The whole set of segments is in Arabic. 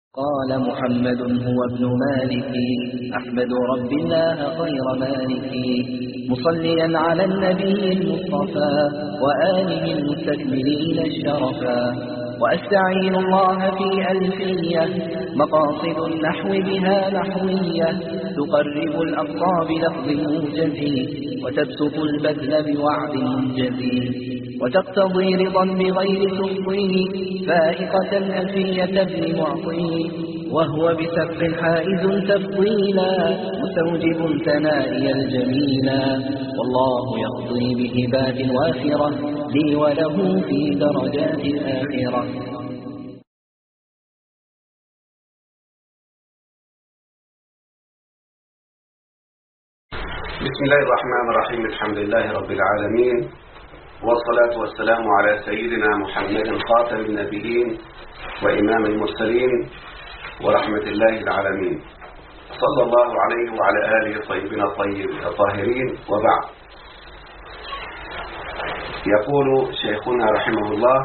قال محمد هو ابن مالك أحمد رب الله خير مالك مصليا على النبي المصطفى وآله المستكملين الشرفا وأستعين الله في ألفية مقاصد النحو بها نحوية تقرب الأقصى بلفظ موجز وتبسط البذل بوعد منجز وتقتضي رضا بغير تفضيل فائقة ألفية ابن معطي وهو بسبق حائز تفضيلا مستوجب ثنائي الجميلا والله يقضي بهبات وافرة لي وله في درجات الآخرة. بسم الله الرحمن الرحيم. الحمد لله رب العالمين، والصلاة والسلام على سيدنا محمد خاتم النبيين وإمام المرسلين ورحمة الله العالمين، صلى الله عليه وعلى آله الطيبين الطاهرين، وبعد. يقول شيخنا رحمه الله: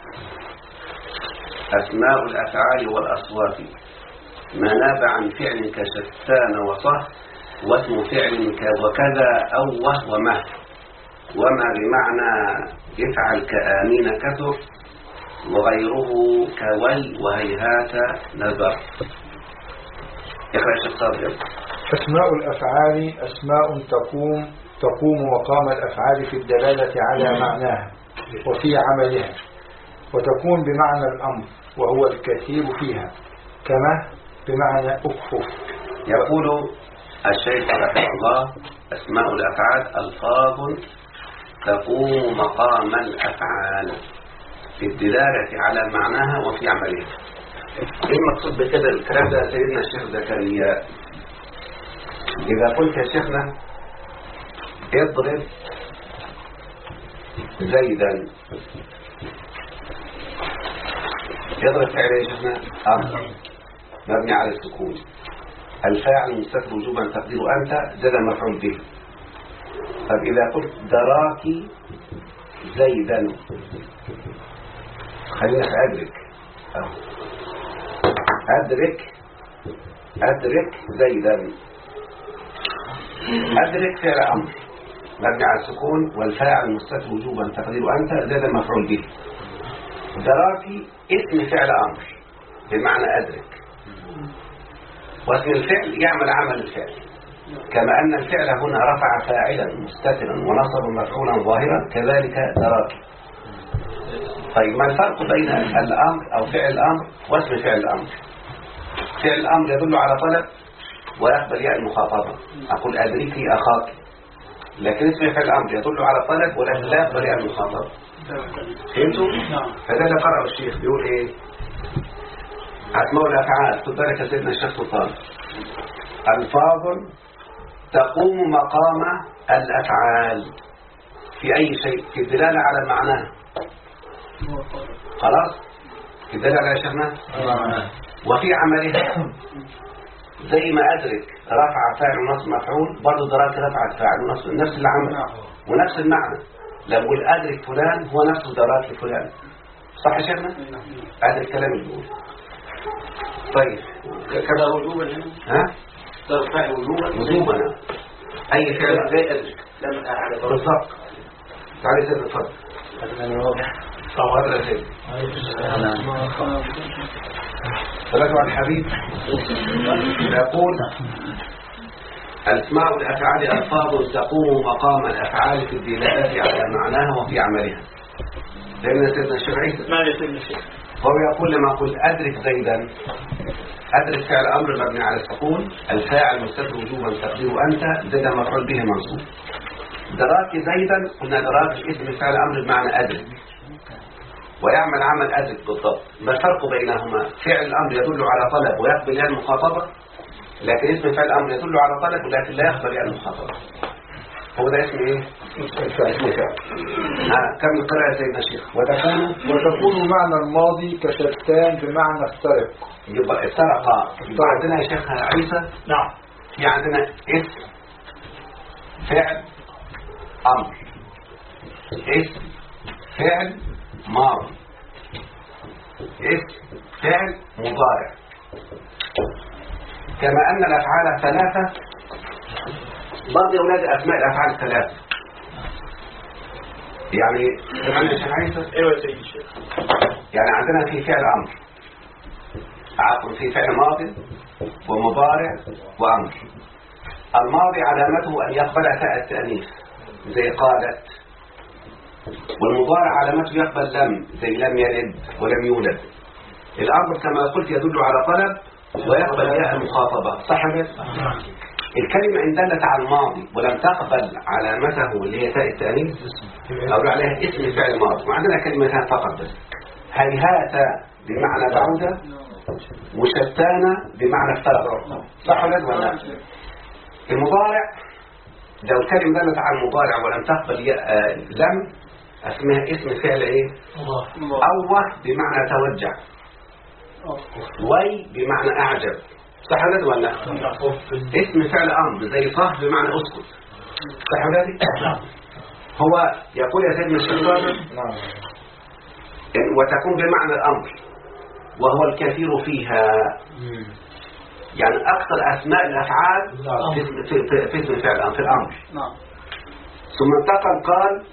أسماء الأفعال والأصوات ما ناب عن فعل كشتان وصه واسم فعل وكذا أو ومه وما بمعنى افعل كآمين كثر وغيره كوي وهيهات نذر. اقرأ الشيخ صابر. أسماء الأفعال أسماء تقوم مقام الأفعال في الدلالة على معناها وفي عملها، وتكون بمعنى الأمر وهو الكثير فيها، كما بمعنى أكفف. يقول الشيخ رحمه الله: أسماء الأفعال ألفاظ تقوم مقام الأفعال في الدلالة على معناها وفي عملها. إيه المقصود بكده الكلام ده سيدنا الشيخ زكريا؟ إذا قلت يا شيخنا اضرب زيدا، اضرب فعل يا شيخنا أمر مبني على السكون، الفاعل مستتر وجوبا تقدير أنت زاد مفعول به. طب إذا قلت دراكي زيدا، خلينا في أدرك زيدا. أدرك فعل أمر مبني على السكون والفاعل مستتر وجوبا تقدير أنت زاد مفعول به. دراكي اسم فعل أمر بمعنى أدرك، واسم الفعل يعمل عمل الفعل، كما أن الفعل هنا رفع فاعلا مستترا ونصب مفعولا ظاهرا، كذلك دراكي. طيب ما الفرق بين الأمر أو فعل الأمر واسم فعل الأمر؟ فعل الأمر يدل على طلب ويقبل ياء المخاطبة، أقول أدركي أخاك، لكن اسم فعل الأمر يدل على طلب ولكن لا يقبل ياء المخاطبة. فهمتوا؟ فده اللي قرأه الشيخ بيقول إيه؟ أسماء الأفعال، خد بالك يا سيدنا الشيخ سلطان، ألفاظ تقوم مقام الأفعال في أي شيء، في الدلالة على معناها. خلاص؟ في الدلالة على شيخنا وفي عملها، زي ما أدرك رفع فاعل ونصب مفعول، برضه دراك رفع فاعل ونصب، نفس العمل ونفس المعنى. لما أقول أدرك فلان هو نفسه دراك فلان، صح يا شيخنا؟ هذا الكلام اللي بيقول. طيب كذا وجوبا هنا؟ ها؟ صار فاعل وجوبا أي فعل زي أدرك لم أعلم بالضبط. تعالي سيد الفضل. صواب سيد. رجع الحبيب يقول: أسماء الأفعال ألفاظ تقوم مقام الأفعال في الدلالة على معناها وفي عملها. لأن سيدنا الشيخ عيسى ما يسمى الشيخ هو يقول: لما قل أدرك زيدا، أدرك فعل أمر مبني على السكون، الفاعل مستتر وجوبا تقدير أنت زيد مفعول به منصوب. دراك زيدا، قلنا دراك اسم فعل أمر بمعنى أدرك ويعمل عمل أدرك بالضبط. ما الفرق بينهما؟ فعل الأمر يدل على طلب ويقبل ياء المخاطبة، لكن اسم فعل الأمر يدل على طلب ولكن لا يقبل ياء المخاطبة. هو ده اسم ايه؟ اسم فعل. كم القراءة يا سيدنا الشيخ؟ وتكون معنى الماضي كشتان بمعنى افترق. يبقى افترق. يبقى عندنا يا شيخ عيسى نعم في عندنا اسم فعل أمر، اسم فعل ماضي، اسم فعل مضارع. كما أن الأفعال ثلاثة برضه يا أولاد أسماء الأفعال ثلاثة. يعني عندنا شيخ عيسى؟ ايوه يا سيدي الشيخ. يعني عندنا في فعل أمر، عفوا في فعل ماضي ومضارع وأمر. الماضي علامته أن يقبل تاء التأنيث زي قالت، والمضارع علامته يقبل لم زي لم يلد ولم يولد. الأمر كما قلت يدل على طلب ويقبل ياء المخاطبة، صح كده؟ الكلمة إن دلت على الماضي ولم تقبل علامته اللي هي تاء التأنيث أقول عليها اسم فعل ماضي. وعندنا كلمتان فقط بس، هيهات بمعنى بعودة، وشتان بمعنى افترق، صح ولا لا؟ المضارع لو الكلمة دلت على المضارع ولم تقبل لم اسمها اسم فعل ايه؟ أوه بمعنى توجع، وي بمعنى أعجب، صح ولا لا؟ اسم فعل أمر زي صح بمعنى أسكت، صح ولا لا؟ هو يقول يا سيدنا الشيخ وتكون بمعنى الأمر وهو الكثير فيها، يعني أكثر أسماء الأفعال في اسم فعل في الأمر. ثم انتقل قال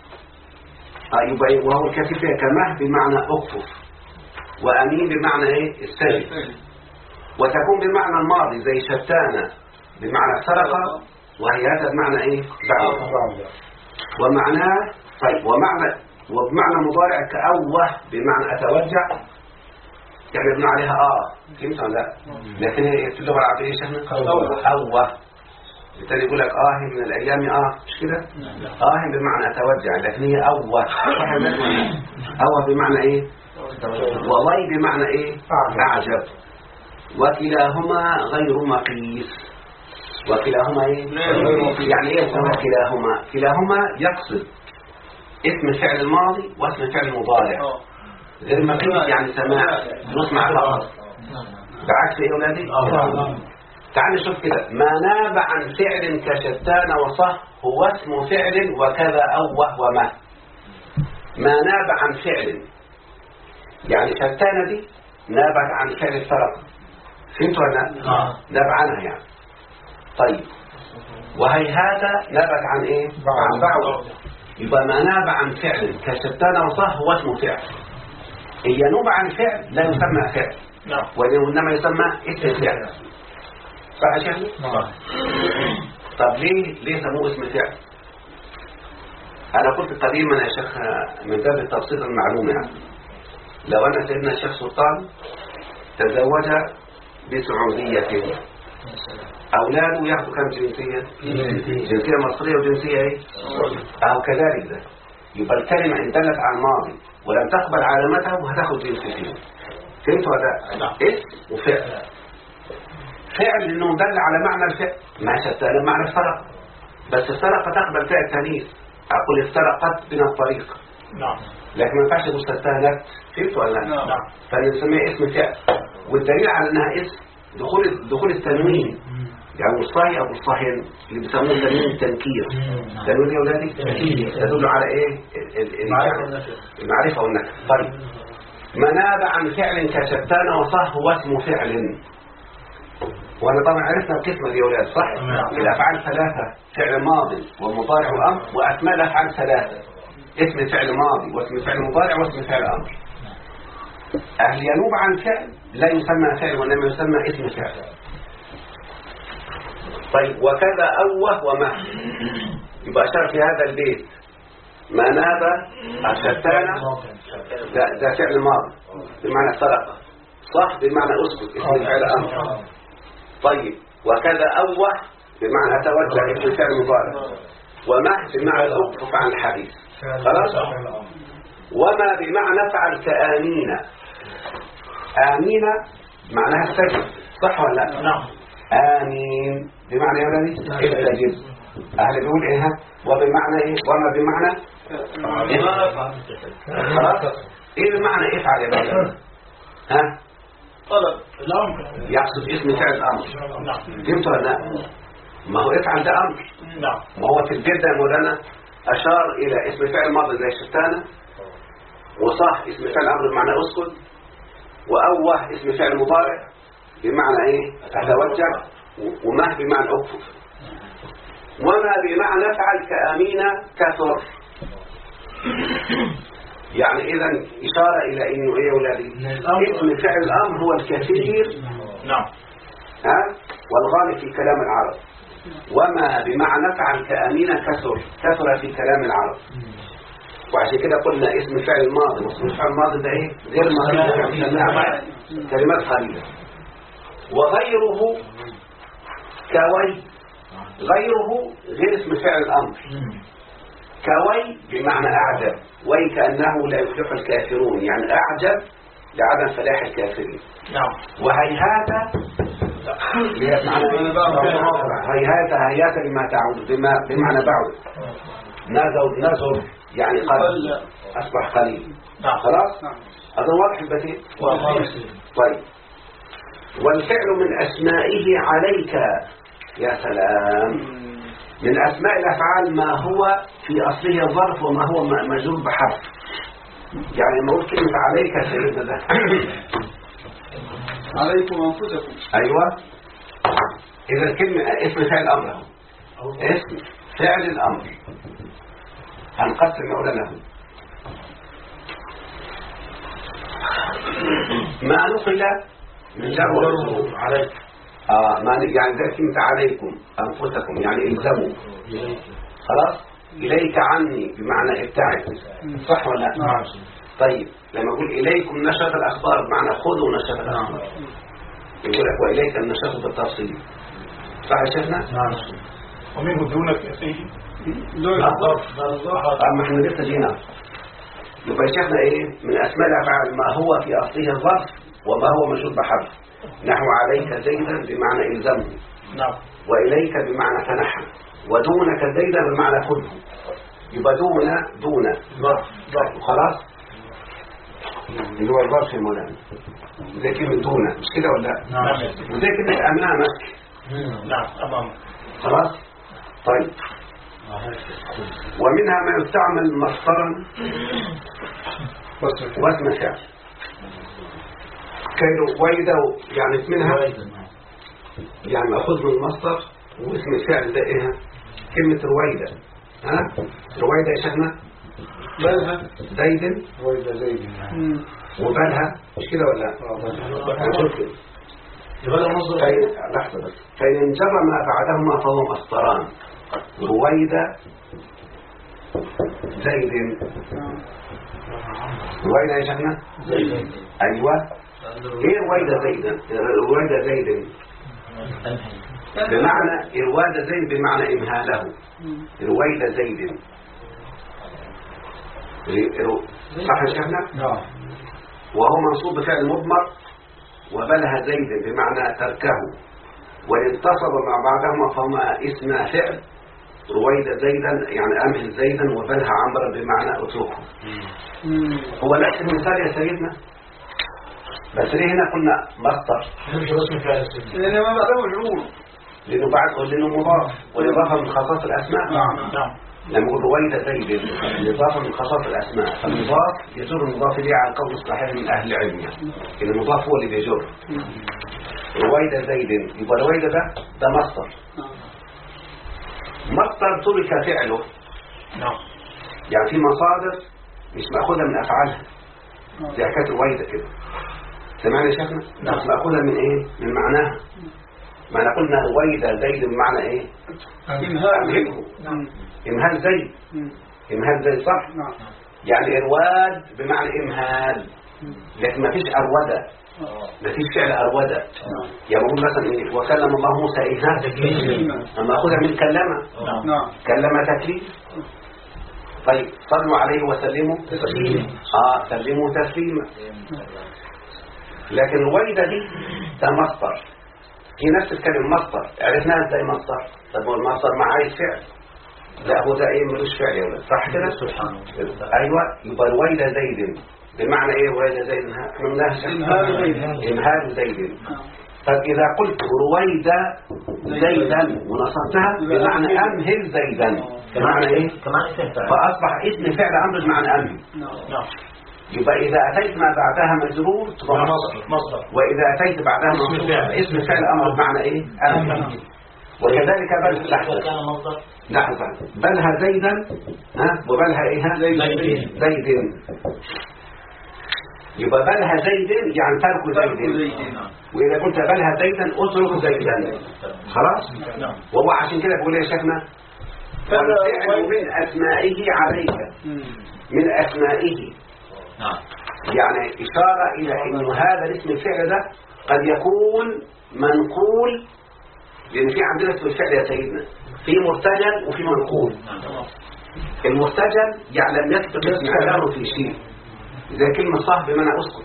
يبقى وهو الكثير فيها كمه بمعنى أكفف، وأمين بمعنى إيه؟ السجن. وتكون بمعنى الماضي زي شتانة بمعنى سرقة، وهي هذا بمعنى إيه؟ بعد. ومعناه طيب وبمعنى مضارع كأوه بمعنى أتوجع، يعني ابن عليها فهمت ولا لا؟ لكن هي في اللغة العربية شيخنا أوه، بالتالي يقول لك من الأيام مش كده؟ بمعنى أتوجع، لكن هي أوه. أوه بمعنى إيه؟ ووي بمعنى إيه؟ أعجب. وكلاهما غير مقيس. وكلاهما إيه؟ يعني إيه كلاهما؟ كلاهما يقصد اسم فعل الماضي واسم فعل المضارع. غير مقيس يعني سماع، نسمع فقط. بعكس إيه ولادي؟ تعال نشوف كده، ما ناب عن فعل كشتان وصح هو اسم فعل وكذا أوه وما. ما ناب عن فعل يعني شتان دي نابت عن فعل السرقة، فهمت ولا لا؟ ناب عنها يعني. طيب وهيهذا نابت عن ايه؟ عن بعض. يبقى ما ناب عن فعل كشتان وصح هو اسم فعل. ينوب عن فعل لا يسمى فعل، وإنما يسمى اسم فعل، صح يا شيخ؟ طب ليه سموه اسم فعل؟ أنا قلت قديما يا شيخ من باب التبسيط المعلومة، يعني لو أن سيدنا الشيخ سلطان تزوج بسعودية، أولاده يأخذوا كم جنسية؟ جنسية مصرية وجنسية إيه؟ أو كذلك ده. يبقى الكلمة إن دلت على الماضي ولم تقبل علامته هتاخد جنسيتين، فهمت ولا لا؟ اسم وفعل. فعل إنه دل على معنى الفعل، ما شتان معنى السرقة، بس السرقة تقبل فعل تانيث، أقول استرقت من الطريق، لكن ما ينفعش مستستهلك، فهمت ولا لا؟ فنسميه اسم فعل. والدليل على انها اسم دخول التنوين، يعني الصاهي او الصاهين اللي بيسموه تنوين التنكير. تنوين يا اولادي تدل على ايه؟ المعرفه والنكره. طيب ما ناب عن فعل كشتان وصح هو اسم فعل. وانا طبعا عرفنا القسمه دي يا اولاد، صح؟ الافعال ثلاثه، فعل ماضي ومضارع وامر، واسماء الافعال ثلاثه، اسم فعل ماضي واسم فعل مضارع واسم فعل امر. ينوب عن فعل لا يسمى فعل وانما يسمى اسم فعل. طيب وكذا أوه وما، يبقى أشار في هذا البيت ما ناب الشتان ده فعل ماضي بمعنى سرقة، صح بمعنى أسكت اسم فعل أمر. طيب وكذا أوه بمعنى توجه اسم فعل مضارع، وما بمعنى أوقف عن الحديث، خلاص. وما بمعنى فعل كآمين. آمين معناها استجب، صح ولا لا؟ نعم. آمين بمعنى يا ولدي استجب. أهل بيقول إيه؟ وبمعنى إيه؟ وما بمعنى خلاص. إيه بمعنى افعل يا ولدي؟ طلب يقصد اسم فعل الأمر، فهمت ولا لا؟ ما هو افعل ده أمر، ما هو في البيت ده يا مولانا أشار إلى اسم فعل ماضي زي شتانة، وصح اسم فعل أمر بمعنى أسكت، وأوه اسم فعل مضارع، بمعنى ايه اتوجه، وما بمعنى اكفر، وما بمعنى افعل كامين كثر. يعني اذا اشاره الى انه ايه يا ولادي اسم فعل الامر هو الكثير نعم والغالب في كلام العرب، وما بمعنى افعل كامين كثر في كلام العرب. وعشان كده قلنا اسم فعل الماضي، اسم الفعل الماضي ده ايه غير مصري، كلمات قليله. وغيره كوي، غيره غير اسم فعل الامر. كوي بمعنى اعجب، وي كانه لا يفلح الكافرون، يعني اعجب لعدم فلاح الكافرين. نعم. وهيهات هيهات لما تعود بمعنى بعد. نزر يعني قليل، اصبح قليل. خلاص اظن واضح البديل. طيب والفعل من اسمائه عليك، يا سلام، من اسماء الافعال ما هو في اصله ظرف وما هو مجرور بحرف. يعني لما اقول كلمه عليك سيدنا ده عليكم انفسكم. ايوه، اذا كلمه اسم فعل الامر، اسم فعل الامر هنقسم اولا ما نقل من جر ومجرور عليك. يعني زي كلمه عليكم انفسكم يعني الزموا. خلاص، اليك عني بمعنى ابتعد، صح ولا لا؟ نعم. طيب لما اقول اليكم نشرة الاخبار بمعنى خذوا نشرة الاخبار، يقول لك واليك النشرة بالتفصيل، صح يا شيخنا؟ نعم. ومنه دونك يا سيدي اما احنا لسه جينا. يبقى يا شيخنا ايه من اسماء الافعال ما هو في اصله الظرف وما هو مجرور بحرف. نحو عليك زيدا بمعنى الزمه، نعم، واليك بمعنى تنحى، ودونك زيدا بمعنى خذه. يبقى دون ظرف خلاص، اللي هو الظرف المولاني زي كلمة دون، مش كده ولا لا؟ نعم. وزي كلمة أمامك. نعم أمامك. خلاص. طيب ومنها ما يستعمل مصدرا واسم فعل كرويدة، يعني منها يعني مأخوذ من المصدر، واسم الفعل ده ايه؟ كلمة رويدة. رويدة يا شيخنا بلها زيد، رويدة زيد وبلها مش كده ولا لا؟ هنشوف كده. لحظة بس. فإن انجر ما بعدهما فهو مصدران، رويدة زيد. رويدة يا شيخنا زيد. أيوة. ايه رويدة زيد؟ رويدة زيد بمعنى رويدة زيد بمعنى إمهاله. رويدة زيد صح يا شيخنا؟ نعم. وهو منصوب بفعل مضمر، وبلها زيد بمعنى تركه، وإن انتصب مع بعضهما فهما اسم فعل. رويدة زيدا يعني أمهل زيدا، وبلها عمرا بمعنى اتركه. هو نفس المثال يا سيدنا، بس ليه هنا قلنا مصدر؟ لأن ما بعده مجرور، لأنه مضاف، والإضافة من خصائص الأسماء. نعم. لما نقول رويدة زيد الإضافة من خصائص الأسماء، فالمضاف يجر المضاف إليه على القول الصحيح من أهل العلم، يعني المضاف هو اللي بيجر. رويدة زيد، يبقى رويدة ده مصدر. مصدر ترك فعله. نعم. يعني في مصادر مش مأخوذة من أفعالها، زي حكاية رويدة كده. سمعنا يا شيخنا؟ مش مأخوذة من إيه؟ من معناها. ما أنا قلنا رويدة زيد بمعنى إيه؟ أمهله. إمهال زيد. إمهال زيد صح؟ يعني إرواد بمعنى إمهال، لكن ما فيش أرودة، ما فيش فعل أرودة. يعني بقول مثلا إيه؟ وكلم الله موسى إمهال، أما أخذها من كلمة. كلمة تكليم. طيب صلوا عليه وسلموا تسليما. سلموا تسليما. لكن الويدة دي ده مصدر، هي نفس الكلمة مصدر، عرفناها ازاي مصدر؟ طب هو المصدر مع عايز فعل؟ لا هو ده ايه ملوش فعل يا ولد، صح كده؟ سبحان الله. ايوه، يبقى الويدة زيد بمعنى ايه رويدة زيد؟ احنا قلناها امهال زيد. طب اذا قلت رويدة زيدا ونصبتها بمعنى امهل زيدا، بمعنى ايه؟ فاصبح اسم فعل امر بمعنى امهل. يبقى إذا أتيت ما بعدها مجرور تبقى مصدر. وإذا أتيت بعدها اسم فعل أمر بمعنى إيه؟ أمر. وكذلك بل لحظة بلها زيدا وبلها إيه؟ زيد. يبقى بلها زيد يعني ترك زيد. وإذا قلت بلها زيدا أترك زيدا. خلاص؟ وهو عشان كده بقول يا شيخنا والفعل من أسمائه عليك، من أسمائه، يعني إشارة إلى أن هذا الاسم الفعل ده قد يكون منقول، لأن في عندنا اسم الفعل يا سيدنا في مرتجل وفي منقول. المرتجل يعني لم يثبت استعلاله في شيء، زي كلمة صح بمعنى أسكت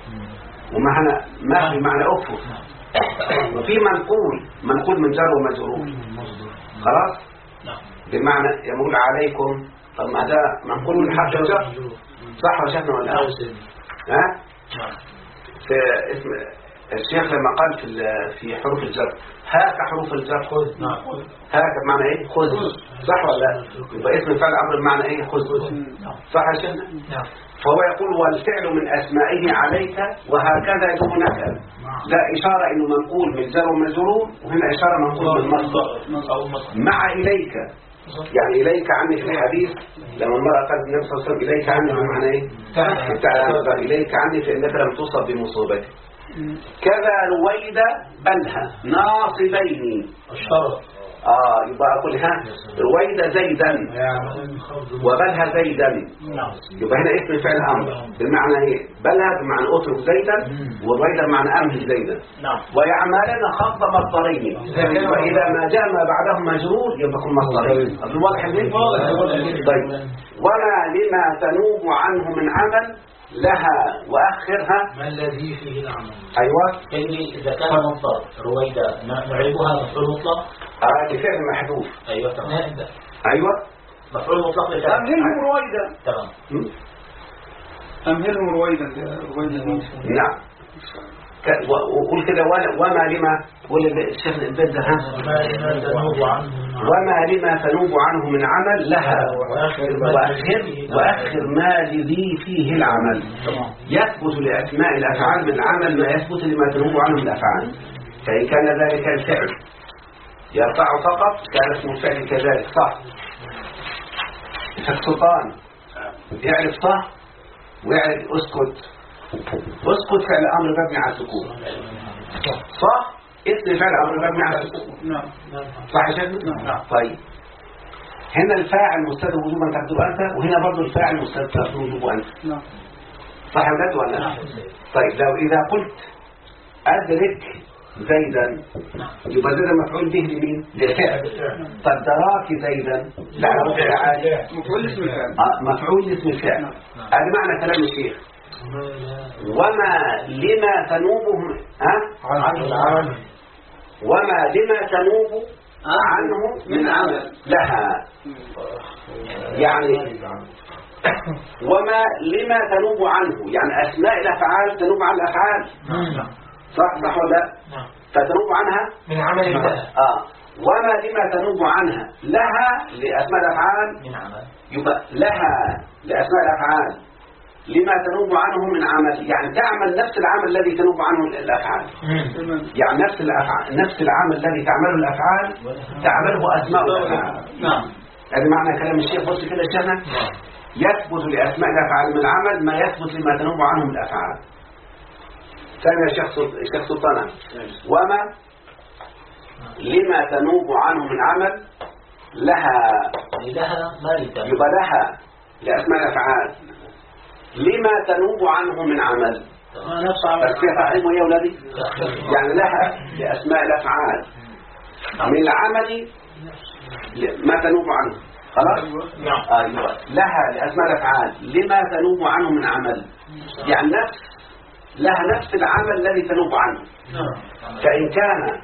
ومعنى ما بمعنى أكفر. وفي منقول من جار ومجرور، خلاص، بمعنى يقول عليكم. طب ما ده منقول من حرف الجر، صح ولا شيخنا ولا ها؟ في اسم الشيخ لما قال في حروف الجر هاك حروف الجر خذ، هاك بمعنى ايه؟ خذ، صح ولا لا؟ يبقى اسم الفعل امر بمعنى ايه؟ خذ، صح يا شيخنا؟ فهو يقول والفعل من اسمائه عليك وهكذا دونك. ده اشاره انه منقول من جر ومجرور، وهنا اشاره منقول من مصدر مع اليك. يعني إليك عني في الحديث لما المرأة قالت النبي صلى الله عليه وسلم إليك عني بمعنى إيه؟ إليك عني فإنك لم تصب بمصيبتي. كذا رويد بلها ناصبين الشرط. يبقى أقول ها رويد زيدا وبلها زيدا. يبقى هنا اسم فعل أمر بمعنى إيه؟ بلها بمعنى أترك زيدا، ورويد بمعنى أمهل زيدا. ويعملن خط مصدرين، وإذا ما جاء ما بعده مجرور يبقى يكون مصدرين. أظن واضح ليه؟ طيب وما لما تنوب عنه من عمل لها وأخرها ما الذي فيه العمل. أيوة إني إذا كان مصدر رويدة نعرفها مفعول مطلق. لفعل محذوف. أيوة تمام. أيوة مفعول مطلق لفعل. أمهلهم رويدا. تمام. أمهلهم رويدا. نعم. وقول كده وما لما قول الشيخ البدر ها وما لما تنوب عنه من عمل لها وأخر ما لذي فيه العمل. يثبت لأسماء الأفعال من العمل ما يثبت لما تنوب عنه من الأفعال. فإن كان ذلك الفعل يرفع فقط كان اسم الفعل كذلك. صح السلطان يعرف صح ويعرف اسكت. اسكت فعل امر مبني على السكون، صح. اسم فعل امر مبني على السكون، صح يا شيخنا؟ طيب هنا الفاعل مستتر وجوبا تقدر انت، وهنا برضه الفاعل مستتر وجوبا انت، صح بجد ولا لا؟ طيب لو اذا قلت ادرك زيدا يبقى زيدا مفعول به لمين؟ للفعل. طب دراك زيدا لا مفعول اسم الفعل. مفعول اسم الفعل. هذا معنى كلام الشيخ. وما لما تنوبه وما لما تنوب عنه من عمل لها، يعني وما لما تنوب عنه يعني أسماء الأفعال تنوب عن الأفعال، صح ولا لا؟ فتنوب عنها من عمل الله. وما لما تنوب عنها لها لأسماء الأفعال من عمل، يبقى لها لأسماء الأفعال لما تنوب عنه من عمل، يعني تعمل نفس العمل الذي تنوب عنه الأفعال. يعني نفس العمل الذي تعمله الأفعال تعمله أسماء الأفعال. هذا معنى كلام الشيخ. بص كده يا شيخنا، يثبت لأسماء الأفعال من العمل ما يثبت لما تنوب عنه من الأفعال. ثاني يا شيخ سلطان وما لما تنوب عنه من عمل لها يبقى لها لأسماء الأفعال لما تنوب عنه من عمل. بس كيف أعلمه يا أولادي؟ يعني لها لأسماء الأفعال من العمل ما تنوب عنه. خلاص؟ لها لأسماء الأفعال لما تنوب عنه من عمل، يعني لها نفس العمل الذي تنوب عنه. فإن كان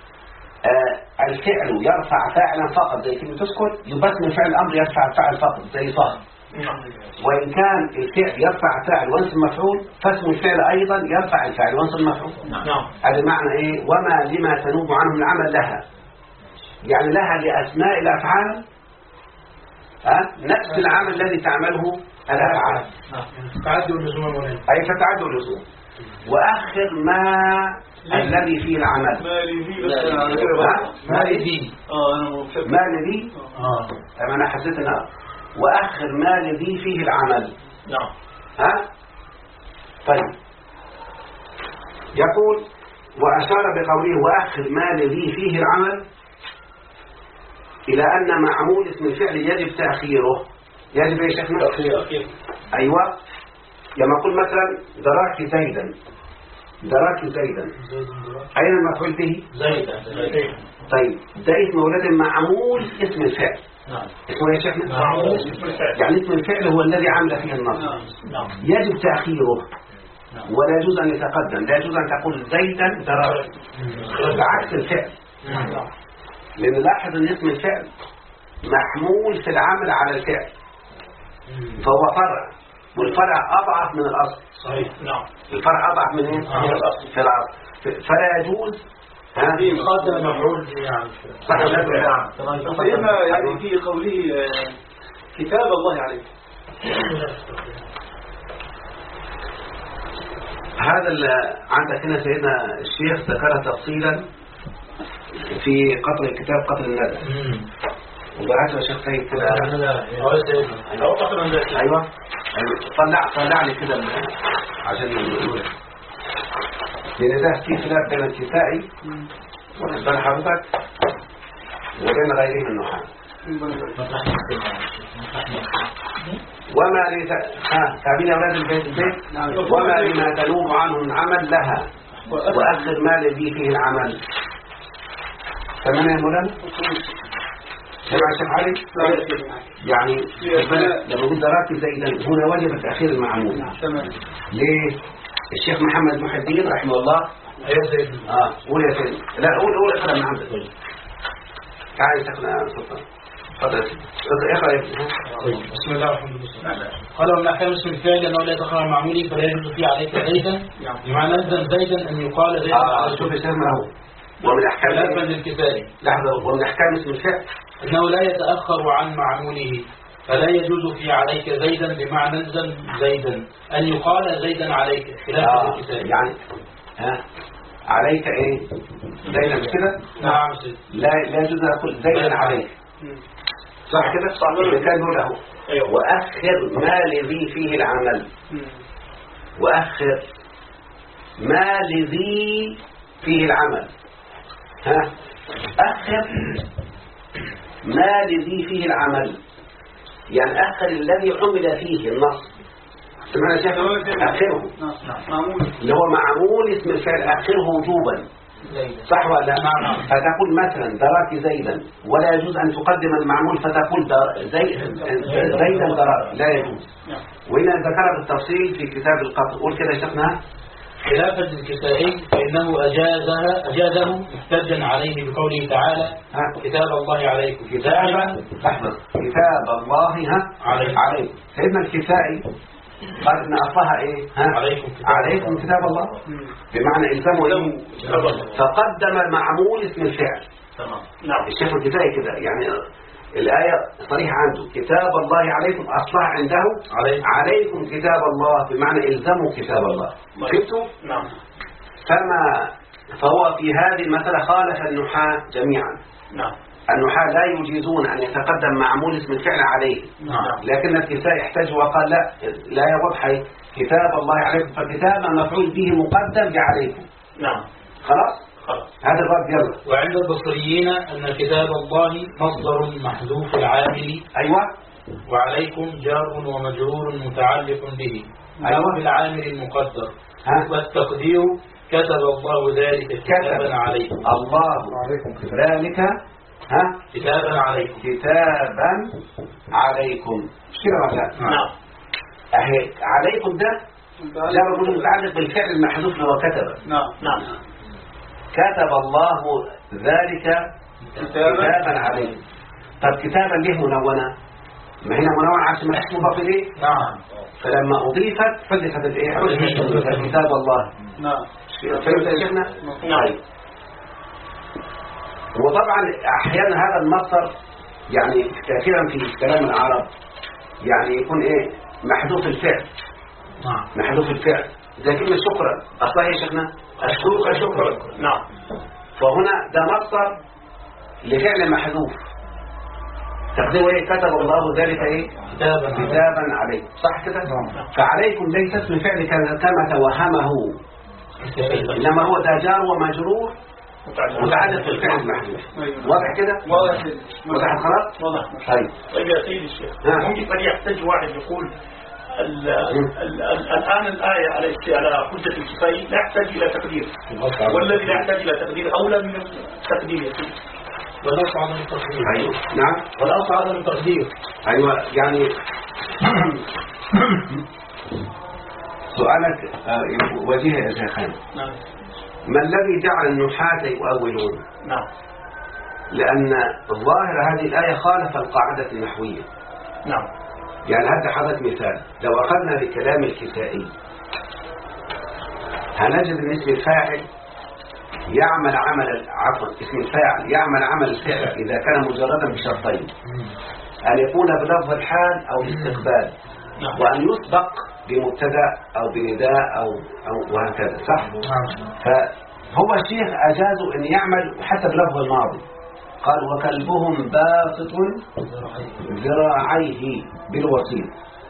الفعل يرفع فاعلا فقط زي كلمة تسكت يبقى اسم الفعل الأمر يرفع فاعل فقط زي صار. وإن كان الفعل يرفع فاعل وانصب مفعول فاسم الفعل أيضا يرفع الفاعل وانصب مفعول. هذا معنى إيه؟ وما لما تنوب عنه من عمل لها، يعني لها لأسماء الأفعال نفس العمل الذي تعمله الأفعال. تعدي اللزوم المناسب. أي فتعدوا اللزوم. وأخر ما الذي فيه العمل. ما لذي. ما لذي. أنا حسيت أنها وأخر ما لذي فيه العمل. نعم. ها؟ طيب. يقول وأشار بقوله وأخر ما لذي فيه العمل إلى أن معمول اسم الفعل يجب تأخيره. يجب يا شيخنا؟ تأخير. أيوة. لما أقول مثلا دراك زيدا. دراك زيدا. أين المفعول به؟ زيدا. طيب ده اسم ولد معمول اسم الفعل. نعم. اسمه يا شيخنا؟ معمول اسم الفعل. يعني اسم الفعل هو الذي عمل فيه النصب. نعم. يجب تأخيره. ولا يجوز أن يتقدم. لا يجوز أن تقول زيدا دراك. بعكس الفعل. لأن لاحظ أن اسم الفعل محمول في العمل على الفعل، فهو فرع، والفرع أضعف من الأصل. صحيح. نعم. الفرع أضعف من الأصل في الأصل، فلا يجوز قدم المفعول يعني. فإما يعني في قوله كتاب الله عليه. هذا اللي عندك هنا سيدنا الشيخ ذكر تفصيلا في قطر الكتاب قطر الندى. وبعته يا شيخ سيد كده. ايوه طلع لي كده عشان نقول لان ده في خلاف بين الكسائي وبين حضرتك وبين غيره من النحاة. وما تعبين يا اولاد البيت وما لما تنوب عنه من عمل لها واخر ما الذي فيه العمل. تمام يا مولانا؟ سمع الشيخ علي؟ يعني لما قلت دراك زيدا هنا وجب تأخير المعمول. ليه؟ الشيخ محمد محي الدين رحمه الله قول يا سيدي. لا قول اقرأ من عندك. تعال يا شيخنا سلطان. تفضل اقرأ يا ابني. بسم الله الرحمن الرحيم. قال ومن أحكام اسم الفعل أنه لا يتأخر معمولي فلا يجوز فيه عليك زيدا بمعنى نزل زيدا أن يقال زيدا. شوف يا شيخنا اهو ومن أحكام الكفاية. لحظة ومن أحكام اسم الفعل أنه لا يتأخر عن معموله فلا يجوز في عليك زيدا بمعنى نزل زيدا أن يقال زيدا عليك خلاف الكفاية. يعني عليك ايه زيدا مش كده؟ نعم. لا يجوز أن أقول زيدا عليك صح كده؟ صح. كان يقول له وأخر ما لذي فيه العمل. وأخر ما لذي فيه العمل. أخر ما لذي فيه العمل يعني أخر الذي عمل فيه النص. سمعنا شيخ أخره اللي هو معمول اسم الفعل أخره وجوبا صح ولا لا؟ فتقول مثلا دراك زيدا ولا يجوز أن تقدم المعمول فتقول زيدا دراك لا يجوز. وهنا ذكر بالتفصيل في كتاب القطر. قول كده شيخنا خلافا للكسائي فإنه أجازه محتجا عليه بقوله تعالى كتاب الله عليكم. كتاب الله عليكم. سيدنا الكسائي قال ان اصلها ايه عليكم كتاب الله بمعنى الزموا له فقدم معمول اسم الفعل. نعم. الشيخ الكسائي كده يعني الآية صريحة عنده كتاب الله عليكم أصلح عنده عليكم كتاب الله بمعنى إلزموا كتاب الله. فهمتوا؟ نعم. فهو في هذه المسألة خالف النحاة جميعا. نعم. النحاة لا يجيزون أن يتقدم معمول اسم الفعل عليه. نعم. لكن الكسائي احتج وقال لا يوضح كتاب الله عليكم فكتاب المفعول به مقدم عليكم. نعم. خلاص هذا الرد يلا. وعند البصريين أن كتاب الله مصدر محذوف العامل. أيوة. وعليكم جار ومجرور متعلق به. أيوة. بالعامل المقدر. والتقدير كتب الله ذلك كتابا عليكم. الله ذلك كتابا عليكم. كتابا عليكم مش كده ولا؟ نعم. عليكم ده جار متعلق بالفعل المحذوف اللي هو كتب. نعم. كتب الله ذلك كتابا عليه. طب كتابا ليه منونة؟ ما هنا منونة عشان ما اسمه مضاف إليه. نعم. فلما أضيفت حذفت الإيه؟ حذفت كتاب الله. نعم. فهمت يا شيخنا؟ نعم. وطبعا أحيانا هذا المصدر يعني كثيرا في كلام العرب يعني يكون إيه محذوف الفعل. نعم. محذوف الفعل زي كلمة شكرا، أصلا يا شيخنا أشكرك شكرا. نعم. فهنا ده مصدر لفعل محذوف، تقديره ايه؟ كتب الله ذلك ايه؟ كتابا عليكم، صح كده؟ فعليكم ليس اسم فعل كما توهمه، انما هو ده جار ومجرور متعلق بالفعل المحذوف. واضح كده؟ واضح خلاص؟ واضح. طيب يا سيدي الشيخ، ممكن قد يحتاج واحد يقول الآن الآية على حجة الكفاية لا يحتاج إلى تقدير، والذي لا يحتاج إلى تقدير أولى من التقدير يا سيدي. والأصعد من التقدير. أيوه نعم. والأصعد من التقدير. أيوه يعني سؤالك وجيه يا شيخنا. نعم. ما الذي جعل النحاة يؤولون؟ نعم. لأن ظاهر هذه الآية خالف القاعدة النحوية. نعم. يعني هذا حضرتك مثال، لو أخذنا بكلام الكسائي هنجد أن اسم الفاعل يعمل عمل اسم الفاعل يعمل عمل الفعل إذا كان مجردا بشرطين، أن يكون بلفظ الحال أو الاستقبال، وأن يسبق بمبتدا أو بنداء أو وهكذا، صح؟ فهو الشيخ أجازوا أن يعمل حسب لفظ الماضي، قال وكلبهم باسط ذراعيه بالوسيط.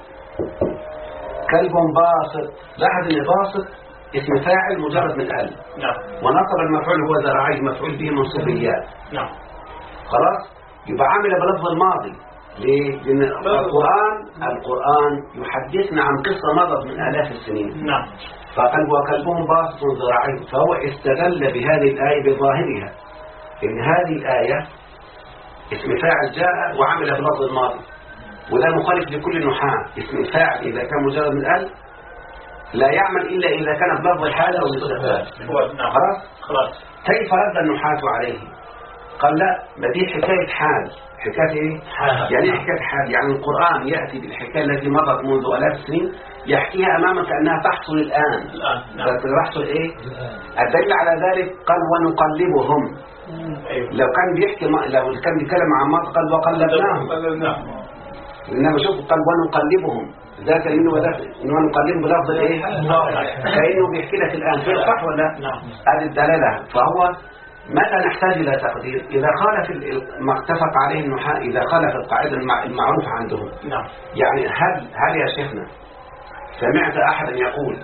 كلب باسط، لاحظ ان باسط اسم فاعل مجرد من ال، نعم. ونصب المفعول هو ذراعيه مفعول به منصوب بالياء. نعم. خلاص يبقى عامل بلفظ الماضي. ليه؟ لأن القرآن يحدثنا عن قصة مضت من آلاف السنين. نعم. فقال وكلبهم باسط ذراعيه، فهو استدل بهذه الآية بظاهرها إن هذه الآية اسم فاعل جاء وعمل بلفظ الماضي، وده مخالف لكل النحاة. اسم الفاعل إذا كان مجرد من ال لا يعمل إلا إذا كان بلفظ الحال أو الاستقبال. خلاص. كيف رد النحاة عليه؟ قال لا، ما دي حكاية حال. حكاية إيه؟ يعني إيه حكاية حال؟ يعني القرآن يأتي بالحكاية التي مضت منذ آلاف السنين يحكيها أمامك كأنها تحصل الآن. تحصل إيه؟ الدليل على ذلك قال ونقلبهم. لو كان بيحكي لو كان بيتكلم عن ماضي قال وقلبناهم. إنما شوف قال ونقلبهم، ذاك منه وذاك إنه نقلبهم بلفظ إيه؟ كأنه بيحكي لك الآن، صح ولا؟ هذه الدلالة. فهو متى نحتاج إلى تقدير؟ إذا خالف ما اتفق عليه النحاة، إذا خالف القاعدة المعروفة عندهم. يعني هل يا شيخنا سمعت أحدا يقول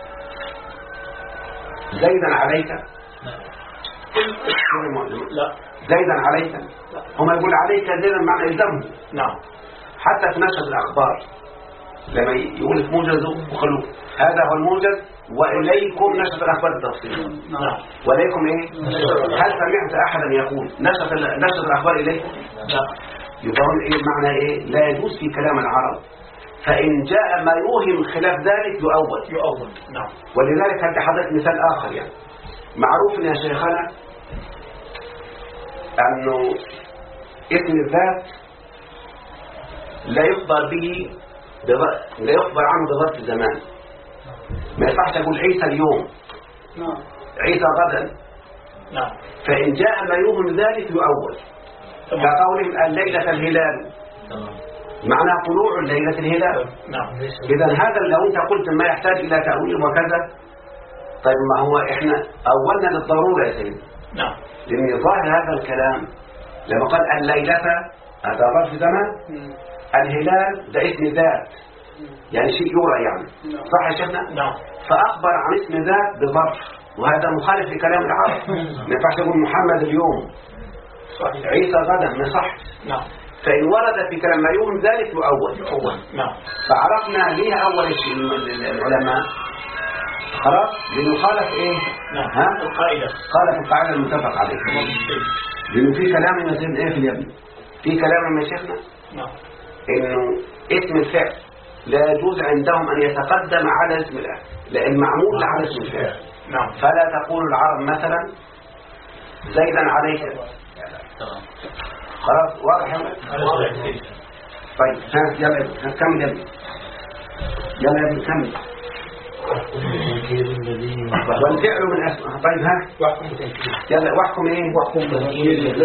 زيدا عليك؟ لا. زيدا عليك؟ هم يقول عليك زيدا معنى الزمه. نعم. حتى في نشر الأخبار لما يقول لك موجز وخلوه، هذا هو الموجز وإليكم نشر الأخبار التفصيل. نعم. وإليكم إيه؟ هل سمعت أحدا يقول نشر الأخبار إليكم؟ لا. يبقى إيه معنى إيه؟ لا يجوز في كلام العرب، فإن جاء ما يوهم خلاف ذلك يؤول. نعم. ولذلك هدي حضرتك مثال آخر. يعني معروف يا شيخنا أنه اسم الذات لا يخبر به لا يخبر عنه بظرف الزمان. ما يصحش أقول عيسى اليوم، عيسى غدا. فإن جاء ما يوهم ذلك يؤول، كقولهم الليلة الهلال، معنى طلوع الليلة الهلال. إذا هذا لو أنت قلت ما يحتاج إلى تأويل وكذا، طيب ما هو إحنا أولنا للضرورة يا سيدي. لأن ظاهر هذا الكلام لما قال الليلة هذا ظرف زمان، الهلال ده اسم ذات يعني شيء يرى يعني، صح يا شيخنا؟ فأخبر عن اسم ذات بظرف، وهذا مخالف لكلام العرب. ما ينفعش يقول محمد اليوم عيسى غدا، ما صح. فإن ورد في كلام ما يوهم ذلك يؤول. فعرفنا ليه أول العلماء خلاص لأنه خالف إيه؟ خالف القاعدة المتفق عليها. لأنه في كلام يزيد إيه في اليمين، في كلام يا شيخنا إنه اسم الفعل لا يجوز عندهم أن يتقدم على اسم الفعل، لأن معمول على اسم الفعل. فلا تقول العرب مثلا زيدا عليك. خلاص واضح. طيب يلا نكمل يلا كمل. والفعل من اسماء. طيب يلا واحكم ايه؟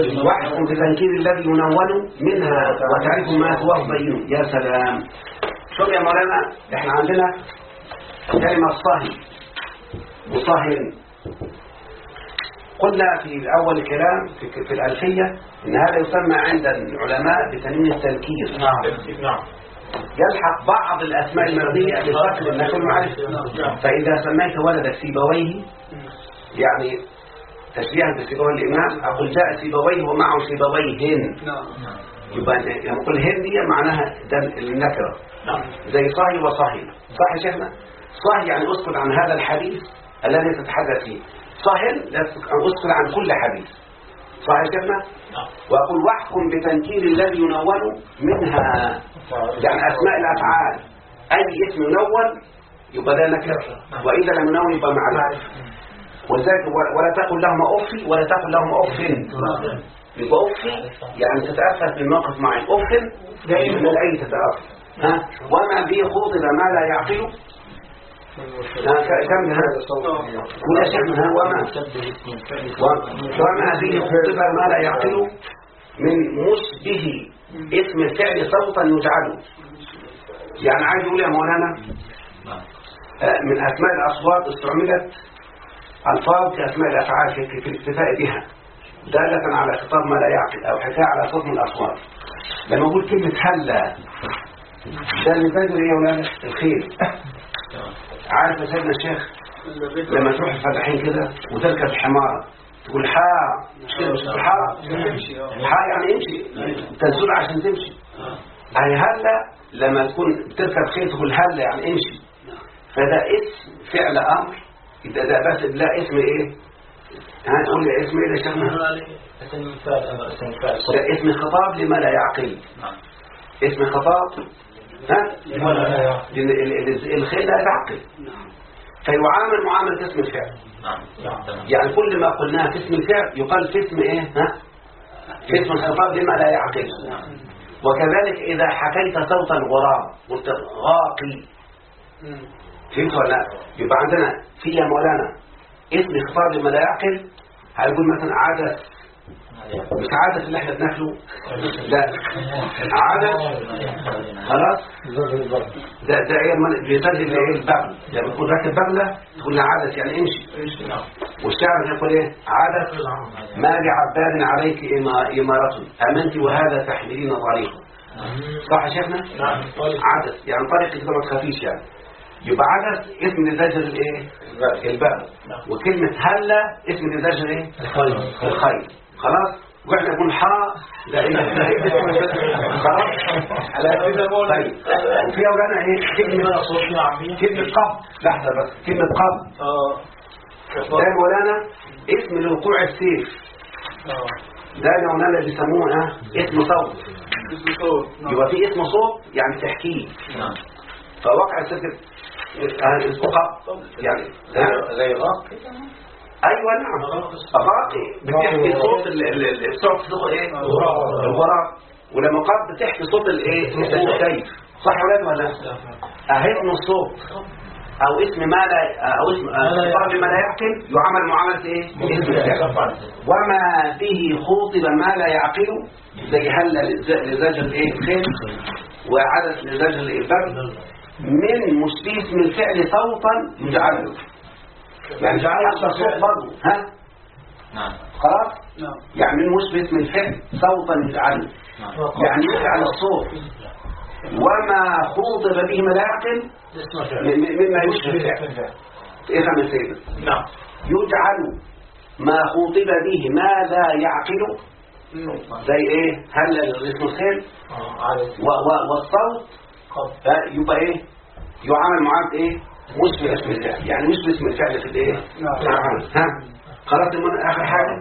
واحكم بتنكير الذي ينون منها وتعرف ما هو بين. يا سلام، شوف يا مولانا، احنا عندنا كلمة صهي وصهن. قلنا في أول الكلام في الألفية إن هذا يسمى عند العلماء بتنوين التنكير. نعم. يلحق بعض الأسماء المرضية بفصل النفي المعرفة. فإذا سميت ولدك سيبويه يعني تشبيها بسيبويه الإمام، أقول جاء سيبويه ومعه سيبويهن. يبقى لما أقول هن دي معناها النكرة، زي صهي وصهي. صح يا شيخنا؟ صهي يعني أسكت عن هذا الحديث الذي تتحدث فيه، صهن لا أسكت عن كل حديث. صح يا شيخنا؟ وأقول واحكم بتنكير الذي ينون منها، يعني أسماء الأفعال أي اسم ينون يبقى ده نكرة، وإذا لم ينون يبقى معرفة. ولذلك ولا تقل لهما أف ولا تقل لهما أف. يبقى أف يعني تتأثر في الموقف معي، أف دائما من أي تتأثر. وما به خوض ما لا يعقله. كم هذا ولا شيء منها وما به خوض ما لا يعقله من مشبه اسم الفعل صوتا يجعله. يعني عايز يقول يا مولانا من أسماء الأصوات استعملت ألفاظ كأسماء الأفعال في الاكتفاء بها دالة على خطاب ما لا يعقل أو حكاية على صوت من الأصوات. لما أقول كلمة هلا ده اللي بدر إيه يا مولانا؟ الخير. عارف يا سيدنا الشيخ لما تروح الفلاحين كده وتركب الحمار تقول مش كده، مش يعني امشي، تنزل عشان تمشي. يعني هلا لما تكون بتركب خيل تقول هلا يعني امشي. فده اسم فعل امر، ده بس لا اسم ايه؟ هنقول لي اسم ايه ده شيخنا؟ ده اسم خطاب لما لا يعقل. اسم خطاب الخيل لا يعقل، فيعامل معاملة اسم الفعل. يعني كل ما قلناه في اسم الفعل يقال في اسم ايه؟ في اسم الخطاب لما لا يعقل. وكذلك إذا حكيت صوت الغراب قلت غاقي، فهمت ولا لا؟ يبقى عندنا في يا مولانا اسم خطاب لما لا يعقل. هنقول مثلا عدس، مش عدس اللي احنا بناكله، لا عدس خلاص. ده ايه بيسجل ايه البغل، لما تكون راكب بغله تقول له عدس يعني امشي. والشعر يقول ايه؟ عدس ما لعباد عليك امارة امنت وهذا تحملين طريقه. صح يا شيخنا؟ عدس يعني طريق كده ما تخافيش يعني. يبقى عدس اسم لزجر الايه؟ البغل. وكلمه هلا اسم لزجر ايه؟ الخيل. خلاص. واحنا نقول حاء لا خلاص على كده. طيب وفي اولادنا ايه كلمه قبض. لحظه بس، كلمه قبض ده مولانا اسم لوقوع السيف. ده مولانا اللي بيسموه اسم صوت. يبقى في اسم صوت يعني تحكيه. فوقع السيف اسمه قبض يعني زي غاق كده. ايوه نعم غاقي بتحكي صوت الصوت ايه؟ الغراب. ولما قد بتحكي صوت الايه؟ السيف. صح ولا ولا؟ اسم الصوت او اسم ما لا او اسم خطاب ما لا يعقل يعامل معامله ايه؟ اسم الفعل. وما به خوطب ما لا يعقله زي هلا لزجر الايه؟ الخيل، وعدس لزجر البغل من مشبه اسم الفعل صوتا يجعله. يعني جعل أكثر صوت برضه. نعم خلاص. يعني من مشبه اسم الفعل صوتا يجعله، يعني يجعل الصوت. وما خوضب به ما لا يعقل مما يشبه الفعل. افهم يا سيدي. نعم. يجعل ما خوضب به ما لا يعقل زي ايه؟ هل اسم الخيل والصوت يبقى ايه؟ يعامل معامله ايه؟ مشبه اسم الفعل. يعني مشبه اسم الفعل في الايه؟ خلاص. من اخر حاجه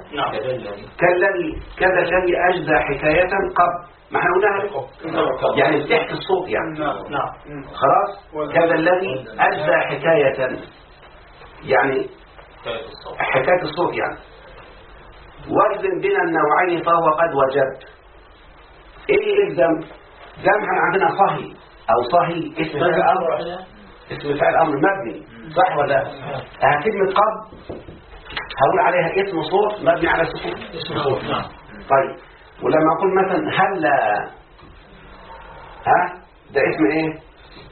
كذا الذي اجزى حكايه قبل ما احنا قلناها يعني بتحكي الصوت يعني. خلاص. كذا الذي اجزى حكايه يعني حكايه الصوت يعني. وزن بنا النوعين فهو قد وجب. ايه الذنب؟ ذنب احنا عندنا صهي او صهي اسم فعل امر. اسم فعل امر مبني. صح ولا؟ كلمه قد هقول عليها اسم صوت مبني على السكون. اسم صوت. نعم. طيب ولما اقول مثلا هلا ده اسم ايه؟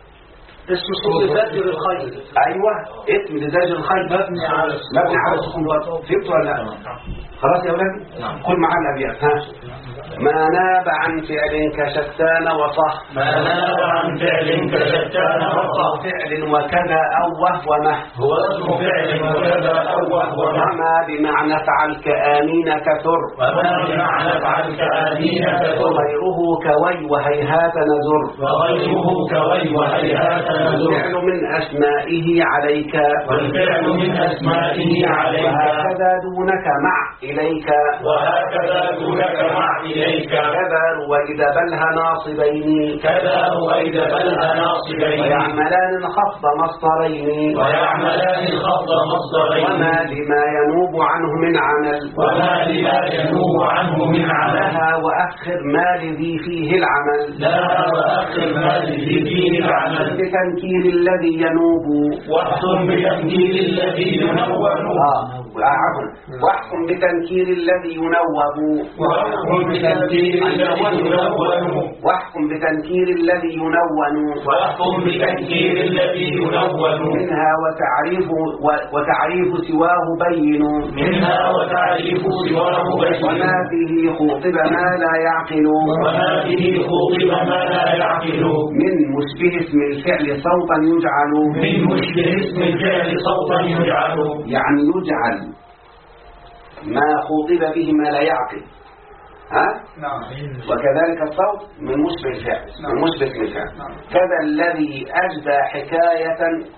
اسم صوت زاجر الخيل. ايوه اسم لزاجر الخيل مبني على السكون برضه. فهمت ولا لا؟ خلاص يا ولاد. كل معانا الابيات. ها ما ناب عن فعل كشتان وصح. ما ناب عن فعل كشتان وصح. فعل وكذا أو وهو مه. هو اسم فعل وكذا أو وهو مه. وما بمعنى فعل كآمين كثر. وما بمعنى فعل كآمين كثر. وغيره كوي وهيهات نزر. وغيره كوي وهيهات نزر. والفعل من أسمائه عليك. والفعل من أسمائه عليك. وهكذا دونك مع إليك. وهكذا دونك مع إليك. كذا رويد بلها ناصبين. كذا رويد بلها ناصبين. ويعملان خفض مصدرين. ويعملان خفض مصدرين. وما لما ينوب عنه من عمل. وما لما ينوب عنه من عمل. لها وأخر ما لذي فيه العمل. لها وأخر ما لذي فيه العمل. بتنكير الذي ينوب. واحكم بتنكير الذي ينوب. واحكم بتنكير الذي ينوب. واحكم بتنكير الذي ينون. واحكم بتنكير الذي ينون. واحكم بتنكير الذي ينون. منها وتعريف سواه بين. منها وتعريف سواه بين. وما به خوطب ما لا يعقل. وما به خوطب ما لا يعقل. من مشبه اسم الفعل صوتا يجعل. من مشبه اسم الفعل صوتا يجعل. يعني يجعل ما خوطب به ما لا يعقل. ها؟ نعم. وكذلك الصوت من مشبه الفعل. من مشبه اسم الفعل. كذا الذي أجدى حكاية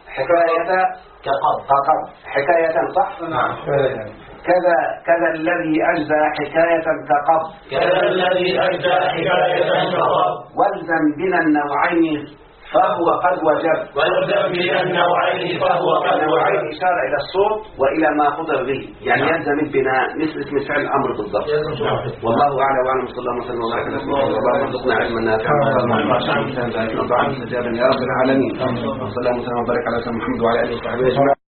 كقب حكاية صح؟ نعم. كذا الذي أجدى حكاية كقب. كذا الذي أجدى حكاية كقب. والزم بنا النوعين فهو قد وجب. والزم بنا النوعين فهو قد النوعين وجب. إشارة إلى الصوت وإلى ما قدر به، يعني يلزم البناء مثل اسم فعل الأمر بالضبط. والله أعلى وأعلم. صلى الله وسلم وبارك على سيدنا محمد. اللهم ارزقنا علما نافعا وارزقنا دعاء مستجابا يا رب العالمين. صلى الله وسلم وبارك على سيدنا محمد وعلى آله وصحبه أجمعين.